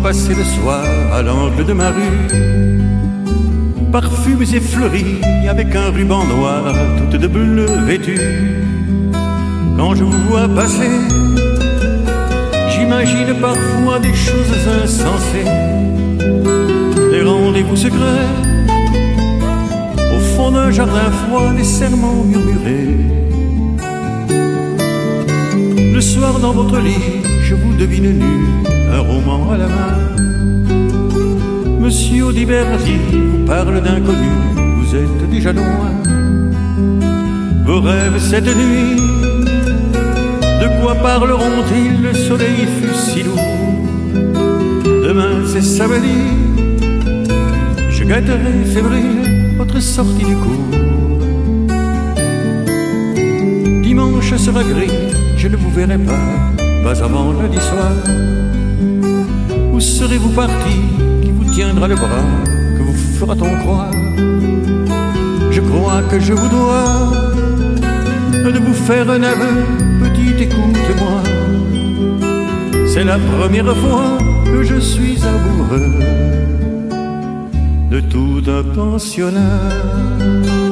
passer le soir à l'angle de ma rue, parfumés et fleuris avec un ruban noir, toute de bleu vêtue. Quand je vous vois passer, j'imagine parfois des choses insensées, des rendez-vous secrets au fond d'un jardin froid, des serments murmurés. Le soir dans votre lit, je vous devine nu, un roman à la main. Monsieur Audiberti vous parle d'inconnu, vous êtes déjà loin. Vos rêves cette nuit, de quoi parleront-ils? Le soleil fut si lourd. Demain c'est samedi, je gâterai fébrile votre sortie du cours. Dimanche sera gris, je ne vous verrai pas avant lundi soir. Où serez-vous parti? Qui vous tiendra le bras? Que vous fera-t-on croire? Je crois que je vous dois de vous faire un aveu, petite, écoute-moi. C'est la première fois que je suis amoureux de tout un pensionnat.